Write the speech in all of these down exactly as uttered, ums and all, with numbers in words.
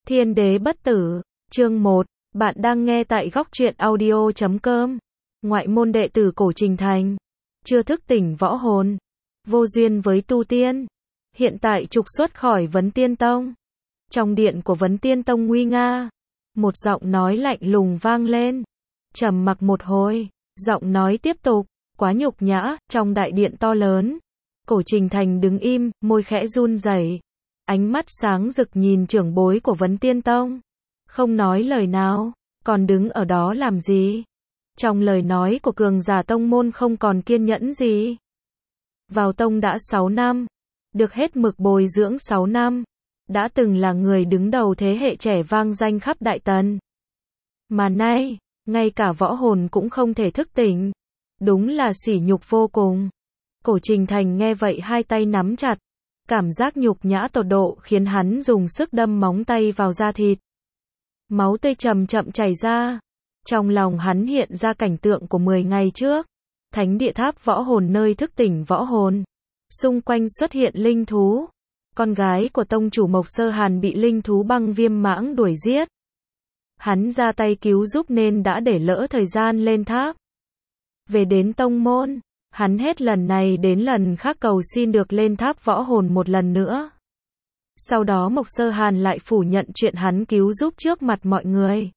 Thiên đế bất tử, chương một, bạn đang nghe tại góc truyện audio chấm com. Ngoại môn đệ tử Cổ Trình Thành, chưa thức tỉnh võ hồn, vô duyên với tu tiên, hiện tại trục xuất khỏi Vấn Tiên Tông. Trong điện của Vấn Tiên Tông nguy nga, một giọng nói lạnh lùng vang lên. Trầm mặc một hồi, giọng nói tiếp tục, quá nhục nhã. Trong đại điện to lớn, Cổ Trình Thành đứng im, môi khẽ run rẩy, ánh mắt sáng rực nhìn trưởng bối của Vấn Tiên Tông, không nói lời nào, còn đứng ở đó làm gì? Trong lời nói của cường giả tông môn không còn kiên nhẫn gì. Vào tông đã sáu năm, được hết mực bồi dưỡng sáu năm, đã từng là người đứng đầu thế hệ trẻ vang danh khắp Đại Tần. Mà nay, ngay cả võ hồn cũng không thể thức tỉnh, đúng là sỉ nhục vô cùng. Cổ Trình Thành nghe vậy hai tay nắm chặt, cảm giác nhục nhã tột độ khiến hắn dùng sức đâm móng tay vào da thịt. Máu tươi chậm chậm chảy ra. Trong lòng hắn hiện ra cảnh tượng của mười ngày trước, thánh địa tháp võ hồn nơi thức tỉnh võ hồn. Xung quanh xuất hiện linh thú. Con gái của tông chủ Mộc Sơ Hàn bị linh thú băng viêm mãng đuổi giết. Hắn ra tay cứu giúp nên đã để lỡ thời gian lên tháp. Về đến tông môn, hắn hết lần này đến lần khác cầu xin được lên tháp võ hồn một lần nữa. Sau đó Mộc Sơ Hàn lại phủ nhận chuyện hắn cứu giúp trước mặt mọi người.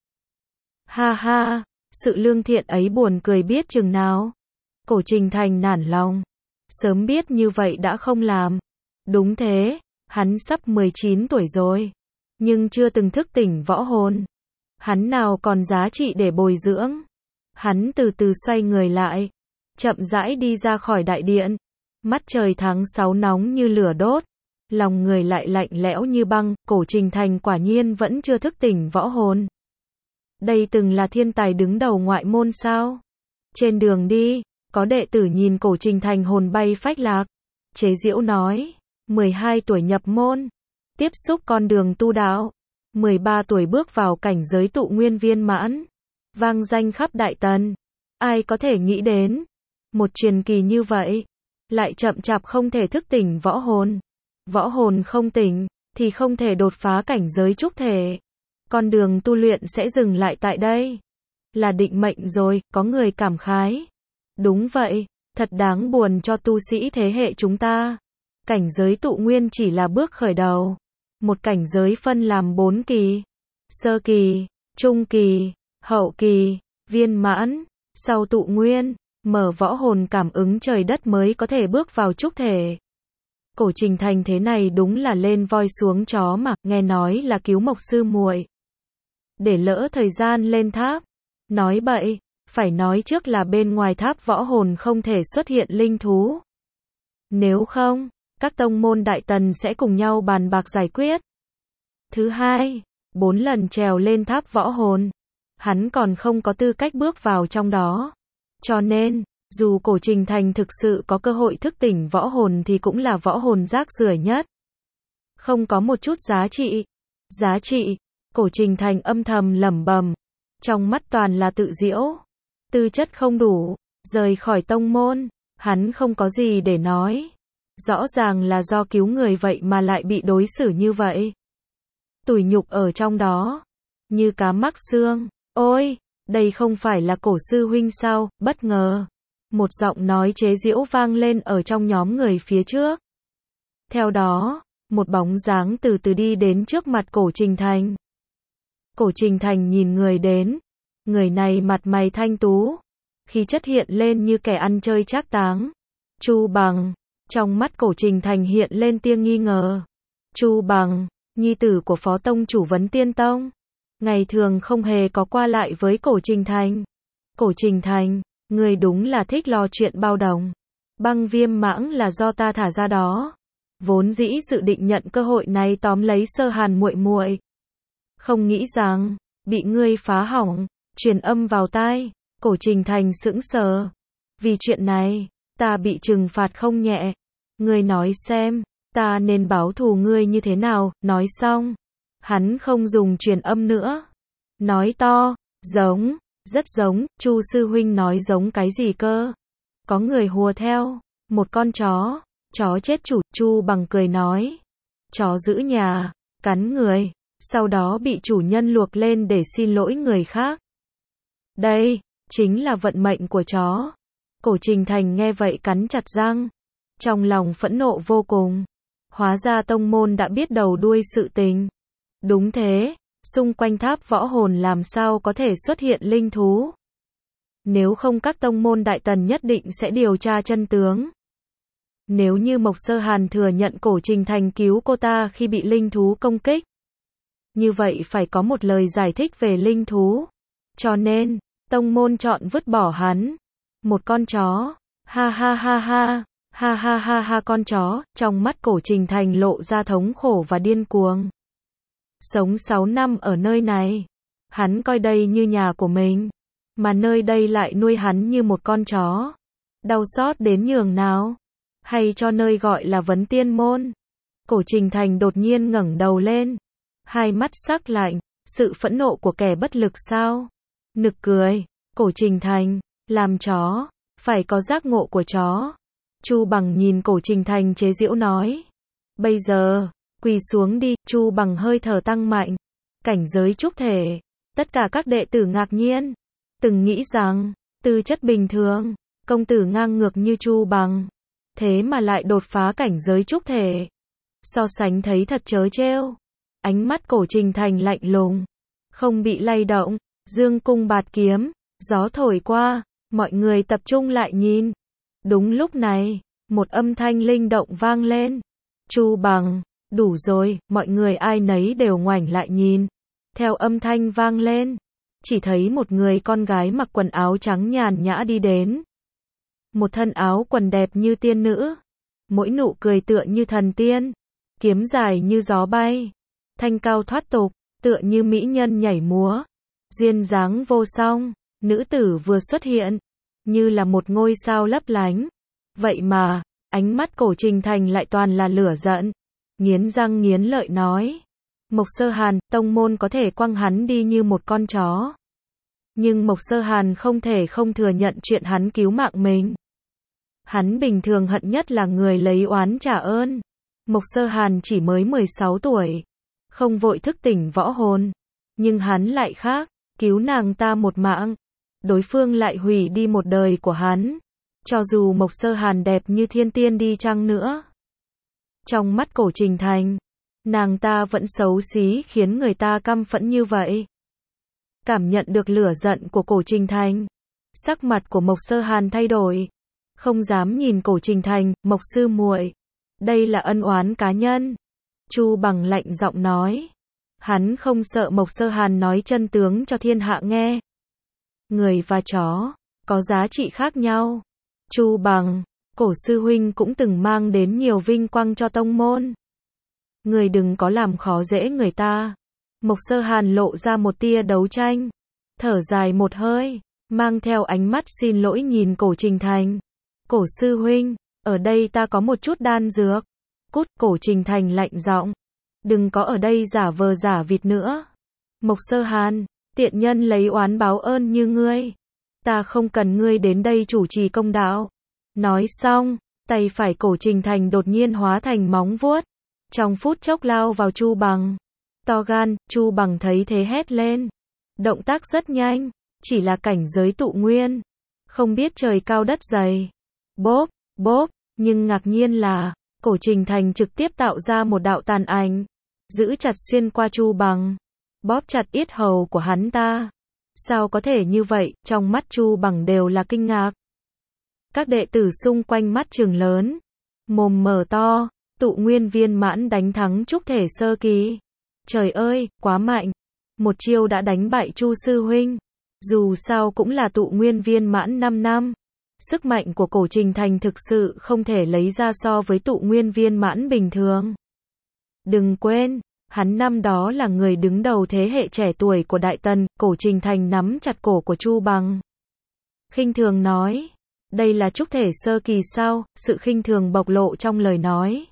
Ha ha, sự lương thiện ấy buồn cười biết chừng nào. Cổ Trình Thành nản lòng. Sớm biết như vậy đã không làm. Đúng thế, hắn sắp mười chín tuổi rồi, nhưng chưa từng thức tỉnh võ hồn. Hắn nào còn giá trị để bồi dưỡng. Hắn từ từ xoay người lại, chậm rãi đi ra khỏi đại điện. Mắt trời tháng sáu nóng như lửa đốt, lòng người lại lạnh lẽo như băng. Cổ Trình Thành quả nhiên vẫn chưa thức tỉnh võ hồn. Đây từng là thiên tài đứng đầu ngoại môn sao? Trên đường đi, có đệ tử nhìn Cổ Trình Thành hồn bay phách lạc, chế giễu nói, mười hai tuổi nhập môn, tiếp xúc con đường tu đạo, mười ba tuổi bước vào cảnh giới tụ nguyên viên mãn, vang danh khắp Đại Tần. Ai có thể nghĩ đến, một truyền kỳ như vậy, lại chậm chạp không thể thức tỉnh võ hồn. Võ hồn không tỉnh, thì không thể đột phá cảnh giới trúc thể. Con đường tu luyện sẽ dừng lại tại đây. Là định mệnh rồi, có người cảm khái. Đúng vậy, thật đáng buồn cho tu sĩ thế hệ chúng ta. Cảnh giới tụ nguyên chỉ là bước khởi đầu. Một cảnh giới phân làm bốn kỳ. Sơ kỳ, trung kỳ, hậu kỳ, viên mãn. Sau tụ nguyên, mở võ hồn cảm ứng trời đất mới có thể bước vào trúc thể. Cổ Trình Thành thế này đúng là lên voi xuống chó mà, nghe nói là cứu Mộc sư muội, để lỡ thời gian lên tháp. Nói bậy, phải nói trước là bên ngoài tháp võ hồn không thể xuất hiện linh thú. Nếu không, các tông môn Đại Tần sẽ cùng nhau bàn bạc giải quyết. Thứ hai, bốn lần trèo lên tháp võ hồn, hắn còn không có tư cách bước vào trong đó. Cho nên, dù Cổ Trình Thành thực sự có cơ hội thức tỉnh võ hồn thì cũng là võ hồn rác rưởi nhất. Không có một chút giá trị. Giá trị, Cổ Trình Thành âm thầm lẩm bẩm, trong mắt toàn là tự giễu. Tư chất không đủ, rời khỏi tông môn, hắn không có gì để nói. Rõ ràng là do cứu người vậy mà lại bị đối xử như vậy. Tủi nhục ở trong đó, như cá mắc xương. Ôi, đây không phải là Cổ sư huynh sao? Bất ngờ, một giọng nói chế giễu vang lên ở trong nhóm người phía trước. Theo đó, một bóng dáng từ từ đi đến trước mặt Cổ Trình Thành. Cổ Trình Thành nhìn người đến. Người này mặt mày thanh tú, khí chất hiện lên như kẻ ăn chơi trác táng. Chu Bằng. Trong mắt Cổ Trình Thành hiện lên tia nghi ngờ. Chu Bằng, nhi tử của phó tông chủ Vấn Tiên Tông, ngày thường không hề có qua lại với Cổ Trình Thành. Cổ Trình Thành, người đúng là thích lo chuyện bao đồng. Băng viêm mãng là do ta thả ra đó. Vốn dĩ dự định nhận cơ hội này tóm lấy Sơ Hàn muội muội, không nghĩ rằng bị ngươi phá hỏng. Truyền âm vào tai, Cổ Trình Thành sững sờ. Vì chuyện này, ta bị trừng phạt không nhẹ. Ngươi nói xem, ta nên báo thù ngươi như thế nào? Nói xong, hắn không dùng truyền âm nữa, nói to, giống, rất giống. Chu sư huynh nói giống cái gì cơ? Có người hùa theo, một con chó, chó chết chủ. Chu Bằng cười nói, chó giữ nhà, cắn người, sau đó bị chủ nhân luộc lên để xin lỗi người khác. Đây, chính là vận mệnh của chó. Cổ Trình Thành nghe vậy cắn chặt răng, trong lòng phẫn nộ vô cùng. Hóa ra tông môn đã biết đầu đuôi sự tình. Đúng thế, xung quanh tháp võ hồn làm sao có thể xuất hiện linh thú. Nếu không các tông môn đại tần nhất định sẽ điều tra chân tướng. Nếu như Mộc Sơ Hàn thừa nhận Cổ Trình Thành cứu cô ta khi bị linh thú công kích, như vậy phải có một lời giải thích về linh thú. Cho nên, tông môn chọn vứt bỏ hắn. Một con chó. Ha ha ha ha. Ha ha ha ha con chó. Trong mắt Cổ Trình Thành lộ ra thống khổ và điên cuồng. Sống sáu năm ở nơi này, hắn coi đây như nhà của mình, mà nơi đây lại nuôi hắn như một con chó. Đau xót đến nhường nào. Hay cho nơi gọi là Vấn Tiên Môn. Cổ Trình Thành đột nhiên ngẩng đầu lên, hai mắt sắc lạnh, sự phẫn nộ của kẻ bất lực sao? Nực cười. Cổ Trình Thành, làm chó, phải có giác ngộ của chó. Chu Bằng nhìn Cổ Trình Thành chế giễu nói. Bây giờ, quỳ xuống đi. Chu Bằng hơi thở tăng mạnh, cảnh giới trúc thể. Tất cả các đệ tử ngạc nhiên, từng nghĩ rằng, tư chất bình thường, công tử ngang ngược như Chu Bằng, thế mà lại đột phá cảnh giới trúc thể. So sánh thấy thật trớ trêu. Ánh mắt Cổ Trình Thành lạnh lùng, không bị lay động. Dương cung bạt kiếm, gió thổi qua, mọi người tập trung lại nhìn. Đúng lúc này, một âm thanh linh động vang lên. Chu Bằng, đủ rồi. Mọi người ai nấy đều ngoảnh lại nhìn. Theo âm thanh vang lên, chỉ thấy một người con gái mặc quần áo trắng nhàn nhã đi đến. Một thân áo quần đẹp như tiên nữ, mỗi nụ cười tựa như thần tiên, kiếm dài như gió bay, thanh cao thoát tục, tựa như mỹ nhân nhảy múa, duyên dáng vô song. Nữ tử vừa xuất hiện, như là một ngôi sao lấp lánh. Vậy mà, ánh mắt Cổ Trình Thành lại toàn là lửa giận, nghiến răng nghiến lợi nói. Mộc Sơ Hàn, tông môn có thể quăng hắn đi như một con chó. Nhưng Mộc Sơ Hàn không thể không thừa nhận chuyện hắn cứu mạng mình. Hắn bình thường hận nhất là người lấy oán trả ơn. Mộc Sơ Hàn chỉ mới mười sáu tuổi, không vội thức tỉnh võ hồn. Nhưng hắn lại khác, cứu nàng ta một mạng, đối phương lại hủy đi một đời của hắn. Cho dù Mộc Sơ Hàn đẹp như thiên tiên đi chăng nữa, trong mắt Cổ Trình Thành, nàng ta vẫn xấu xí khiến người ta căm phẫn như vậy. Cảm nhận được lửa giận của Cổ Trình Thành, sắc mặt của Mộc Sơ Hàn thay đổi, không dám nhìn Cổ Trình Thành. Mộc sư muội, đây là ân oán cá nhân. Chu Bằng lạnh giọng nói. Hắn không sợ Mộc Sơ Hàn nói chân tướng cho thiên hạ nghe. Người và chó có giá trị khác nhau. Chu Bằng, Cổ sư huynh cũng từng mang đến nhiều vinh quang cho tông môn. Người đừng có làm khó dễ người ta. Mộc Sơ Hàn lộ ra một tia đấu tranh, thở dài một hơi, mang theo ánh mắt xin lỗi nhìn Cổ Trình Thành. Cổ sư huynh, ở đây ta có một chút đan dược. Cút. Cổ Trình Thành lạnh giọng. Đừng có ở đây giả vờ giả vịt nữa. Mộc Sơ Hàn, tiện nhân lấy oán báo ơn như ngươi, ta không cần ngươi đến đây chủ trì công đạo. Nói xong, tay phải Cổ Trình Thành đột nhiên hóa thành móng vuốt, trong phút chốc lao vào Chu Bằng. To gan. Chu Bằng thấy thế hét lên. Động tác rất nhanh, chỉ là cảnh giới tụ nguyên, không biết trời cao đất dày. Bốp, bốp, nhưng ngạc nhiên là, Cổ Trình Thành trực tiếp tạo ra một đạo tàn ảnh, giữ chặt xuyên qua Chu Bằng, bóp chặt yết hầu của hắn ta. Sao có thể như vậy? Trong mắt Chu Bằng đều là kinh ngạc. Các đệ tử xung quanh mắt trừng lớn, mồm mở to. Tụ nguyên viên mãn đánh thắng trúc thể sơ kỳ. Trời ơi, quá mạnh. Một chiêu đã đánh bại Chu sư huynh. Dù sao cũng là tụ nguyên viên mãn năm năm. Sức mạnh của Cổ Trình Thành thực sự không thể lấy ra so với tụ nguyên viên mãn bình thường. Đừng quên, hắn năm đó là người đứng đầu thế hệ trẻ tuổi của Đại Tần. Cổ Trình Thành nắm chặt cổ của Chu Bằng, khinh thường nói. Đây là trúc thể sơ kỳ sao? Sự khinh thường bộc lộ trong lời nói.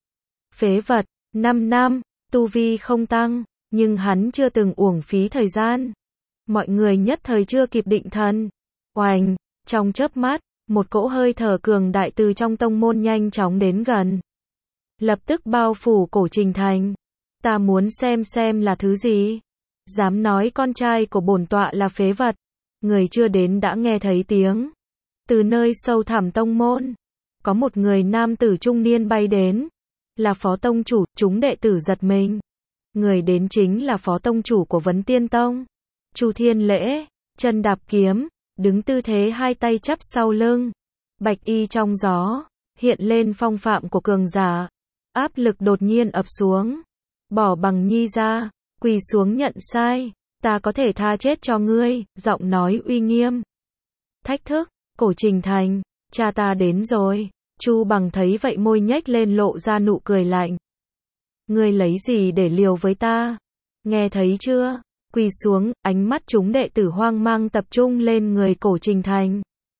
Phế vật, năm năm, tu vi không tăng, nhưng hắn chưa từng uổng phí thời gian. Mọi người nhất thời chưa kịp định thần. Oành, trong chớp mắt, một cỗ hơi thở cường đại từ trong tông môn nhanh chóng đến gần, lập tức bao phủ Cổ Trình Thành. Ta muốn xem xem là thứ gì. Dám nói con trai của bổn tọa là phế vật. Người chưa đến đã nghe thấy tiếng. Từ nơi sâu thẳm tông môn, có một người nam tử trung niên bay đến. Là phó tông chủ, chúng đệ tử giật mình. Người đến chính là phó tông chủ của Vấn Tiên Tông. Chu Thiên Lễ, chân đạp kiếm, đứng tư thế hai tay chắp sau lưng. Bạch y trong gió, hiện lên phong phạm của cường giả. Áp lực đột nhiên ập xuống. Bỏ Bằng Nhi ra, quỳ xuống nhận sai. Ta có thể tha chết cho ngươi, giọng nói uy nghiêm. Thách thức, Cổ Trình Thành, cha ta đến rồi. Chu Bằng thấy vậy môi nhếch lên lộ ra nụ cười lạnh. Ngươi lấy gì để liều với ta? Nghe thấy chưa? Quỳ xuống, ánh mắt chúng đệ tử hoang mang tập trung lên người Cổ Trình Thành.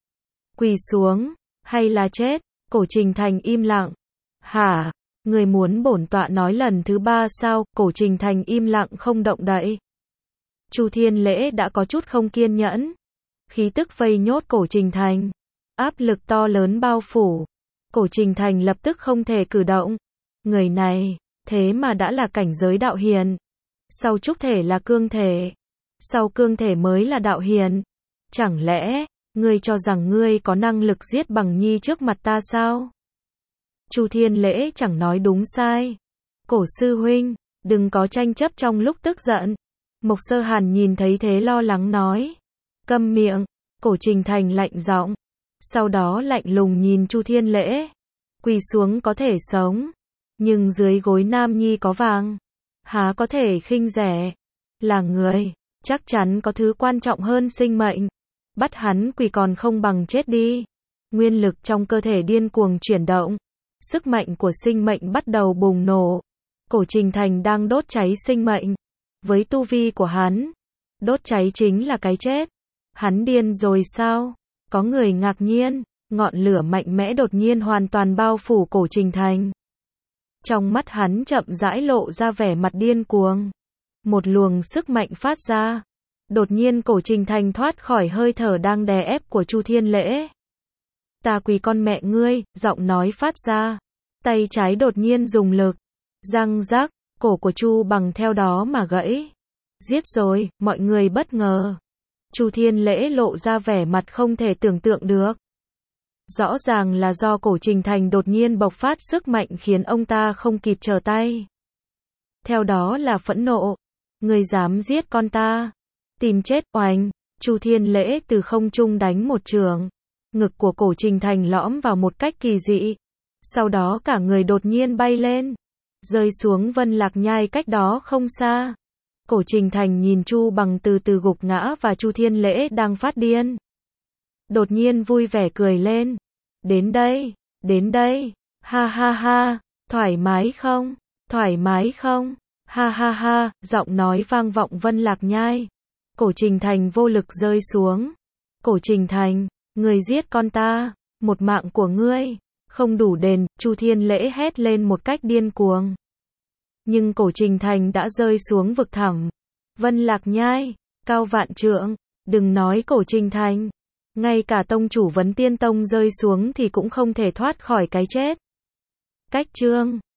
Quỳ xuống, hay là chết? Cổ Trình Thành im lặng. Hả? Người muốn bổn tọa nói lần thứ ba sao? Cổ Trình Thành im lặng không động đậy. Chu Thiên Lễ đã có chút không kiên nhẫn. Khí tức vây nhốt Cổ Trình Thành. Áp lực to lớn bao phủ. Cổ Trình Thành lập tức không thể cử động. Người này, thế mà đã là cảnh giới đạo hiền. Sau trúc thể là cương thể. Sau cương thể mới là đạo hiền. Chẳng lẽ, ngươi cho rằng ngươi có năng lực giết Bằng Nhi trước mặt ta sao? Chu Thiên Lễ chẳng nói đúng sai. Cổ sư huynh, đừng có tranh chấp trong lúc tức giận. Mộc Sơ Hàn nhìn thấy thế lo lắng nói. Câm miệng. Cổ Trình Thành lạnh giọng. Sau đó lạnh lùng nhìn Chu Thiên Lễ. Quỳ xuống có thể sống. Nhưng dưới gối Nam Nhi có vàng. Há có thể khinh rẻ. Là người, chắc chắn có thứ quan trọng hơn sinh mệnh. Bắt hắn quỳ còn không bằng chết đi. Nguyên lực trong cơ thể điên cuồng chuyển động. Sức mạnh của sinh mệnh bắt đầu bùng nổ. Cổ Trình Thành đang đốt cháy sinh mệnh. Với tu vi của hắn, đốt cháy chính là cái chết. Hắn điên rồi sao? Có người ngạc nhiên, ngọn lửa mạnh mẽ đột nhiên hoàn toàn bao phủ Cổ Trình Thành. Trong mắt hắn chậm rãi lộ ra vẻ mặt điên cuồng. Một luồng sức mạnh phát ra. Đột nhiên Cổ Trình Thành thoát khỏi hơi thở đang đè ép của Chu Thiên Lễ. Ta quỳ con mẹ ngươi, giọng nói phát ra. Tay trái đột nhiên dùng lực. Răng rắc, cổ của Chu Bằng theo đó mà gãy. Giết rồi, mọi người bất ngờ. Chu Thiên Lễ lộ ra vẻ mặt không thể tưởng tượng được. Rõ ràng là do Cổ Trình Thành đột nhiên bộc phát sức mạnh khiến ông ta không kịp trở tay. Theo đó là phẫn nộ. Người dám giết con ta. Tìm chết, oanh. Chu Thiên Lễ từ không trung đánh một trường. Ngực của Cổ Trình Thành lõm vào một cách kỳ dị. Sau đó cả người đột nhiên bay lên. Rơi xuống Vân Lạc Nhai cách đó không xa. Cổ Trình Thành nhìn Chu Bằng từ từ gục ngã và Chu Thiên Lễ đang phát điên. Đột nhiên vui vẻ cười lên. Đến đây, đến đây, ha ha ha, thoải mái không, thoải mái không, ha ha ha, giọng nói vang vọng Vân Lạc Nhai. Cổ Trình Thành vô lực rơi xuống. Cổ Trình Thành, người giết con ta, một mạng của ngươi, không đủ đền, Chu Thiên Lễ hét lên một cách điên cuồng. Nhưng Cổ Trình Thành đã rơi xuống vực thẳm. Vân Lạc Nhai, cao vạn trượng, đừng nói Cổ Trình Thành. Ngay cả tông chủ Vấn Tiên Tông rơi xuống thì cũng không thể thoát khỏi cái chết. Cách chương